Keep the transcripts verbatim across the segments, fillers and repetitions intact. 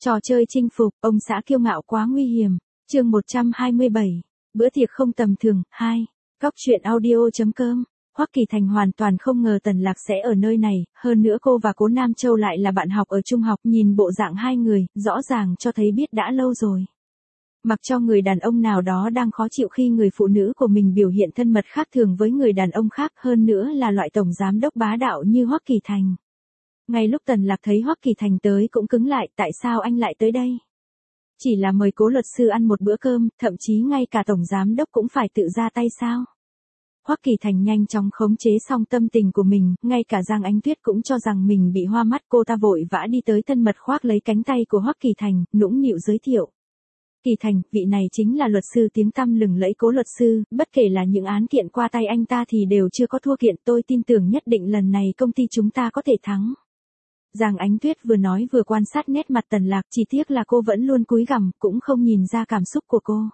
Trò chơi chinh phục, ông xã kiêu ngạo quá nguy hiểm. Chương một trăm hai mươi bảy. Bữa tiệc không tầm thường. hai. Góc truyện audio.com. Hoắc Kỳ Thành hoàn toàn không ngờ Tần Lạc sẽ ở nơi này, hơn nữa cô và Cố Nam Châu lại là bạn học ở trung học, nhìn bộ dạng hai người, rõ ràng cho thấy biết đã lâu rồi. Mặc cho người đàn ông nào đó đang khó chịu khi người phụ nữ của mình biểu hiện thân mật khác thường với người đàn ông khác, hơn nữa là loại tổng giám đốc bá đạo như Hoắc Kỳ Thành. Ngay lúc Tần Lạc thấy Hoắc Kỳ Thành tới cũng cứng lại, tại sao anh lại tới đây? Chỉ là mời Cố luật sư ăn một bữa cơm, thậm chí ngay cả tổng giám đốc cũng phải tự ra tay sao? Hoắc Kỳ Thành nhanh chóng khống chế xong tâm tình của mình, ngay cả Giang Ánh Tuyết cũng cho rằng mình bị hoa mắt, cô ta vội vã đi tới thân mật khoác lấy cánh tay của Hoắc Kỳ Thành, nũng nịu giới thiệu. Kỳ Thành, vị này chính là luật sư tiếng tăm lừng lẫy Cố luật sư, bất kể là những án kiện qua tay anh ta thì đều chưa có thua kiện, tôi tin tưởng nhất định lần này công ty chúng ta có thể thắng. Giang Ánh Tuyết vừa nói vừa quan sát nét mặt Tần Lạc, chỉ tiếc là cô vẫn luôn cúi gằm, cũng không nhìn ra cảm xúc của cô.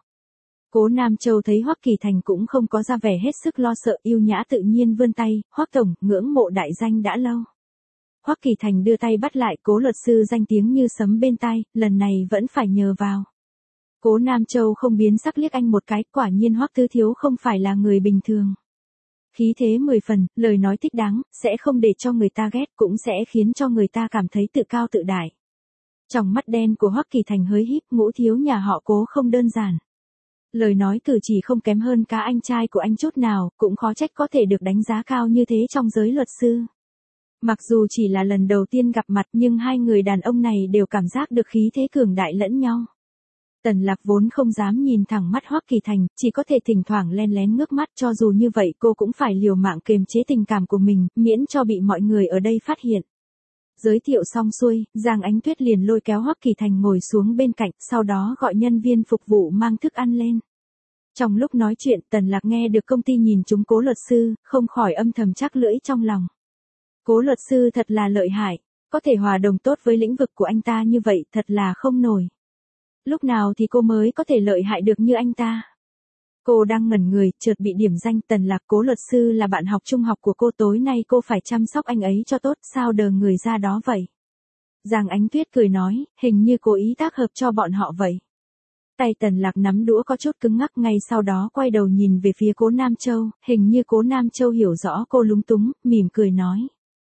Cố Nam Châu thấy Hoắc Kỳ Thành cũng không có ra vẻ hết sức lo sợ, yêu nhã tự nhiên vươn tay, Hoắc tổng, ngưỡng mộ đại danh đã lâu. Hoắc Kỳ Thành đưa tay bắt lại, Cố luật sư danh tiếng như sấm bên tai, lần này vẫn phải nhờ vào. Cố Nam Châu không biến sắc liếc anh một cái, quả nhiên Hoắc Tứ Thiếu không phải là người bình thường. Khí thế mười phần, lời nói thích đáng, sẽ không để cho người ta ghét, cũng sẽ khiến cho người ta cảm thấy tự cao tự đại. Trong mắt đen của Hoắc Kỳ Thành hơi híp, Ngũ thiếu nhà họ Cố không đơn giản. Lời nói cử chỉ không kém hơn cả anh trai của anh chút nào, cũng khó trách có thể được đánh giá cao như thế trong giới luật sư. Mặc dù chỉ là lần đầu tiên gặp mặt nhưng hai người đàn ông này đều cảm giác được khí thế cường đại lẫn nhau. Tần Lạc vốn không dám nhìn thẳng mắt Hoắc Kỳ Thành, chỉ có thể thỉnh thoảng len lén ngước mắt, cho dù như vậy cô cũng phải liều mạng kiềm chế tình cảm của mình, miễn cho bị mọi người ở đây phát hiện. Giới thiệu xong xuôi, Giang Ánh Tuyết liền lôi kéo Hoắc Kỳ Thành ngồi xuống bên cạnh, sau đó gọi nhân viên phục vụ mang thức ăn lên. Trong lúc nói chuyện, Tần Lạc nghe được công ty nhìn chúng Cố luật sư, không khỏi âm thầm chắc lưỡi trong lòng. Cố luật sư thật là lợi hại, có thể hòa đồng tốt với lĩnh vực của anh ta như vậy, thật là không nổi. Lúc nào thì cô mới có thể lợi hại được như anh ta? Cô đang ngẩn người, chợt bị điểm danh. Tần Lạc, Cố luật sư là bạn học trung học của cô, tối nay cô phải chăm sóc anh ấy cho tốt, sao đờ người ra đó vậy? Giang Ánh Tuyết cười nói, hình như cố ý tác hợp cho bọn họ vậy. Tay Tần Lạc nắm đũa có chút cứng ngắc, ngay sau đó quay đầu nhìn về phía Cố Nam Châu, hình như Cố Nam Châu hiểu rõ cô lúng túng, mỉm cười nói.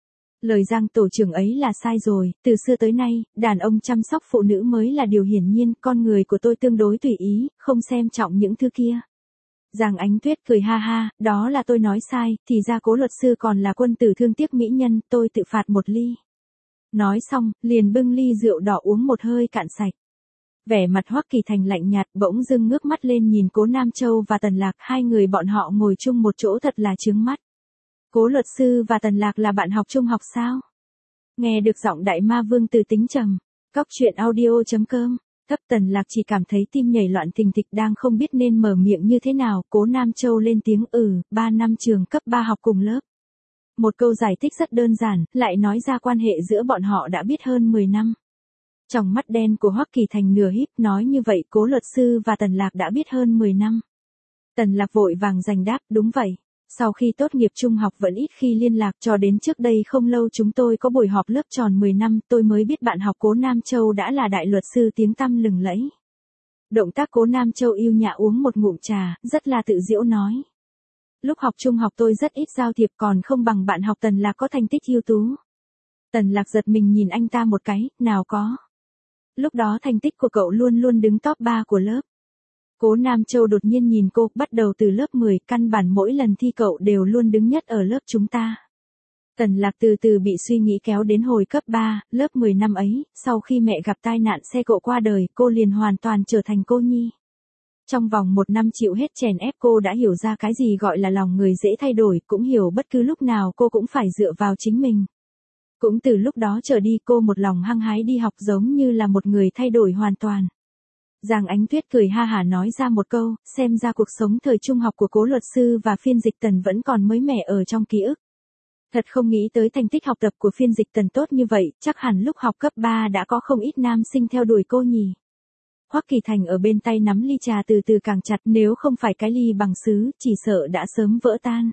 Lời Giang tổ trưởng ấy là sai rồi, từ xưa tới nay, đàn ông chăm sóc phụ nữ mới là điều hiển nhiên, con người của tôi tương đối tùy ý, không xem trọng những thứ kia. Giang Ánh Tuyết cười ha ha, đó là tôi nói sai, thì ra Cố luật sư còn là quân tử thương tiếc mỹ nhân, tôi tự phạt một ly. Nói xong, liền bưng ly rượu đỏ uống một hơi cạn sạch. Vẻ mặt Hoắc Kỳ Thành lạnh nhạt, bỗng dưng ngước mắt lên nhìn Cố Nam Châu và Tần Lạc, hai người bọn họ ngồi chung một chỗ thật là chướng mắt. Cố luật sư và Tần Lạc là bạn học trung học sao? Nghe được giọng đại ma vương từ tính trầm. Góc truyện audio.com. Thấp Tần Lạc chỉ cảm thấy tim nhảy loạn thình thịch, đang không biết nên mở miệng như thế nào. Cố Nam Châu lên tiếng, ừ, ba năm trường cấp ba học cùng lớp. Một câu giải thích rất đơn giản, lại nói ra quan hệ giữa bọn họ đã biết hơn mười năm. Trong mắt đen của Hoắc Kỳ Thành nửa híp, nói như vậy Cố luật sư và Tần Lạc đã biết hơn mười năm. Tần Lạc vội vàng giành đáp, đúng vậy. Sau khi tốt nghiệp trung học vẫn ít khi liên lạc, cho đến trước đây không lâu chúng tôi có buổi họp lớp tròn mười năm, tôi mới biết bạn học Cố Nam Châu đã là đại luật sư tiếng tăm lừng lẫy. Động tác Cố Nam Châu yêu nhã uống một ngụm trà, rất là tự giễu nói. Lúc học trung học tôi rất ít giao thiệp, còn không bằng bạn học Tần Lạc có thành tích ưu tú. Tần Lạc giật mình nhìn anh ta một cái, nào có. Lúc đó thành tích của cậu luôn luôn đứng top ba của lớp. Cố Nam Châu đột nhiên nhìn cô, bắt đầu từ lớp mười, căn bản mỗi lần thi cậu đều luôn đứng nhất ở lớp chúng ta. Tần Lạc từ từ bị suy nghĩ kéo đến hồi cấp ba, lớp mười năm ấy, sau khi mẹ gặp tai nạn xe cộ qua đời, cô liền hoàn toàn trở thành cô nhi. Trong vòng một năm chịu hết chèn ép, cô đã hiểu ra cái gì gọi là lòng người dễ thay đổi, cũng hiểu bất cứ lúc nào cô cũng phải dựa vào chính mình. Cũng từ lúc đó trở đi cô một lòng hăng hái đi học, giống như là một người thay đổi hoàn toàn. Giang Ánh Tuyết cười ha hả nói ra một câu, xem ra cuộc sống thời trung học của Cố luật sư và Phiên Dịch Tần vẫn còn mới mẻ ở trong ký ức. Thật không nghĩ tới thành tích học tập của Phiên Dịch Tần tốt như vậy, chắc hẳn lúc học cấp ba đã có không ít nam sinh theo đuổi cô nhỉ. Hoắc Kỳ Thành ở bên tay nắm ly trà từ từ càng chặt, nếu không phải cái ly bằng sứ, chỉ sợ đã sớm vỡ tan.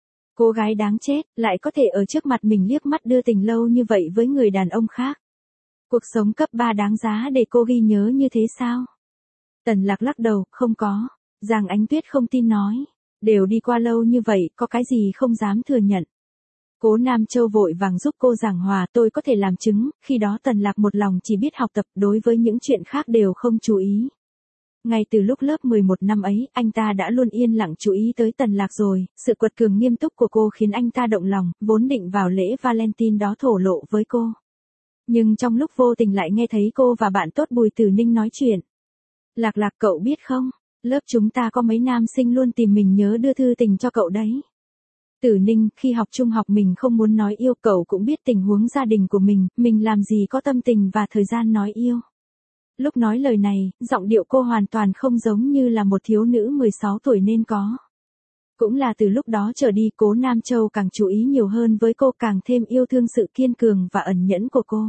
Cô gái đáng chết, lại có thể ở trước mặt mình liếc mắt đưa tình lâu như vậy với người đàn ông khác. Cuộc sống cấp ba đáng giá để cô ghi nhớ như thế sao? Tần Lạc lắc đầu, không có. Giang Ánh Tuyết không tin nói. Đều đi qua lâu như vậy, có cái gì không dám thừa nhận. Cố Nam Châu vội vàng giúp cô giảng hòa, tôi có thể làm chứng, khi đó Tần Lạc một lòng chỉ biết học tập, đối với những chuyện khác đều không chú ý. Ngay từ lúc lớp mười một năm ấy, anh ta đã luôn yên lặng chú ý tới Tần Lạc rồi, sự quật cường nghiêm túc của cô khiến anh ta động lòng, vốn định vào lễ Valentine đó thổ lộ với cô. Nhưng trong lúc vô tình lại nghe thấy cô và bạn tốt Bùi Tử Ninh nói chuyện. Lạc Lạc, cậu biết không, lớp chúng ta có mấy nam sinh luôn tìm mình nhớ đưa thư tình cho cậu đấy. Tử Ninh, khi học trung học mình không muốn nói yêu, cậu cũng biết tình huống gia đình của mình, mình làm gì có tâm tình và thời gian nói yêu. Lúc nói lời này, giọng điệu cô hoàn toàn không giống như là một thiếu nữ mười sáu tuổi nên có. Cũng là từ lúc đó trở đi, Cố Nam Châu càng chú ý nhiều hơn với cô, càng thêm yêu thương sự kiên cường và ẩn nhẫn của cô.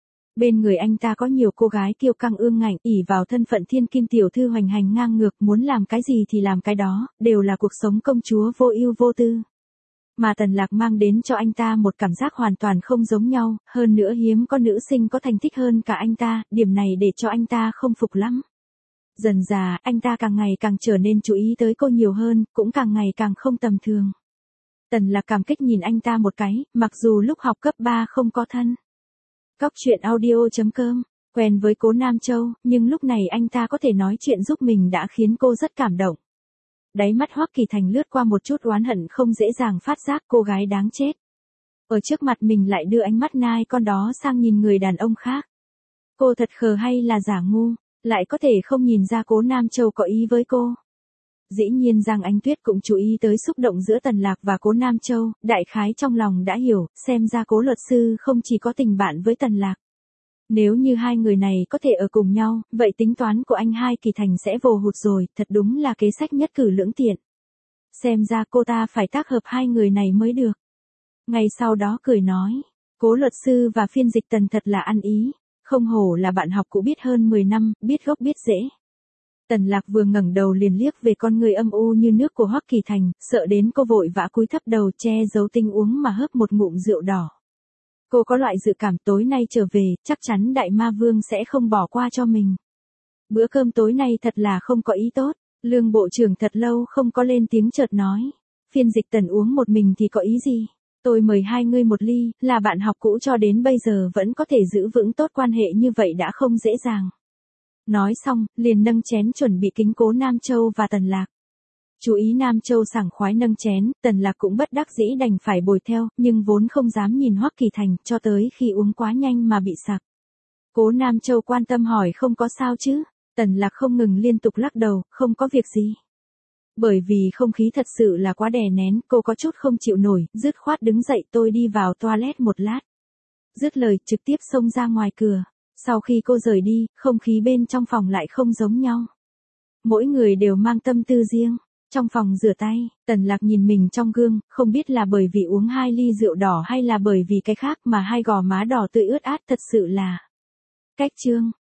Bên người anh ta có nhiều cô gái kiêu căng ương ngạnh, ỷ vào thân phận thiên kim tiểu thư hoành hành ngang ngược, muốn làm cái gì thì làm cái đó, đều là cuộc sống công chúa vô ưu vô tư. Mà Tần Lạc mang đến cho anh ta một cảm giác hoàn toàn không giống nhau, hơn nữa hiếm có nữ sinh có thành tích hơn cả anh ta, điểm này để cho anh ta không phục lắm. Dần dà, anh ta càng ngày càng trở nên chú ý tới cô nhiều hơn, cũng càng ngày càng không tầm thường. Tần Lạc cảm kích nhìn anh ta một cái, mặc dù lúc học cấp ba không có thân. Cóc truyện audio chấm com, quen với Cố Nam Châu, nhưng lúc này anh ta có thể nói chuyện giúp mình đã khiến cô rất cảm động. Đáy mắt Hoắc Kỳ Thành lướt qua một chút oán hận, không dễ dàng phát giác cô gái đáng chết. Ở trước mặt mình lại đưa ánh mắt nai con đó sang nhìn người đàn ông khác. Cô thật khờ hay là giả ngu, lại có thể không nhìn ra Cố Nam Châu có ý với cô. Dĩ nhiên Giang Ánh Tuyết cũng chú ý tới xúc động giữa Tần Lạc và Cố Nam Châu, đại khái trong lòng đã hiểu, xem ra Cố luật sư không chỉ có tình bạn với Tần Lạc. Nếu như hai người này có thể ở cùng nhau, vậy tính toán của anh hai Kỳ Thành sẽ vồ hụt rồi, thật đúng là kế sách nhất cử lưỡng tiện. Xem ra cô ta phải tác hợp hai người này mới được. Ngày sau đó cười nói, Cố luật sư và phiên dịch Tần thật là ăn ý, không hổ là bạn học cũ biết hơn mười năm, biết gốc biết rễ. Tần Lạc vừa ngẩng đầu liền liếc về con người âm u như nước của Hoắc Kỳ Thành, sợ đến cô vội vã cúi thấp đầu che giấu tinh uống mà hớp một ngụm rượu đỏ. Cô có loại dự cảm tối nay trở về, chắc chắn Đại Ma Vương sẽ không bỏ qua cho mình. Bữa cơm tối nay thật là không có ý tốt, Lương bộ trưởng thật lâu không có lên tiếng chợt nói. Phiên dịch Tần uống một mình thì có ý gì? Tôi mời hai ngươi một ly, là bạn học cũ cho đến bây giờ vẫn có thể giữ vững tốt quan hệ như vậy đã không dễ dàng. Nói xong, liền nâng chén chuẩn bị kính Cố Nam Châu và Tần Lạc. Chú ý Nam Châu sảng khoái nâng chén, Tần Lạc cũng bất đắc dĩ đành phải bồi theo, nhưng vốn không dám nhìn Hoắc Kỳ Thành, cho tới khi uống quá nhanh mà bị sặc. Cố Nam Châu quan tâm hỏi không có sao chứ? Tần Lạc không ngừng liên tục lắc đầu, không có việc gì. Bởi vì không khí thật sự là quá đè nén, cô có chút không chịu nổi, dứt khoát đứng dậy, tôi đi vào toilet một lát. Dứt lời, trực tiếp xông ra ngoài cửa. Sau khi cô rời đi, không khí bên trong phòng lại không giống nhau. Mỗi người đều mang tâm tư riêng. Trong phòng rửa tay, Tần Lạc nhìn mình trong gương, không biết là bởi vì uống hai ly rượu đỏ hay là bởi vì cái khác mà hai gò má đỏ tươi ướt át, thật sự là cách trương.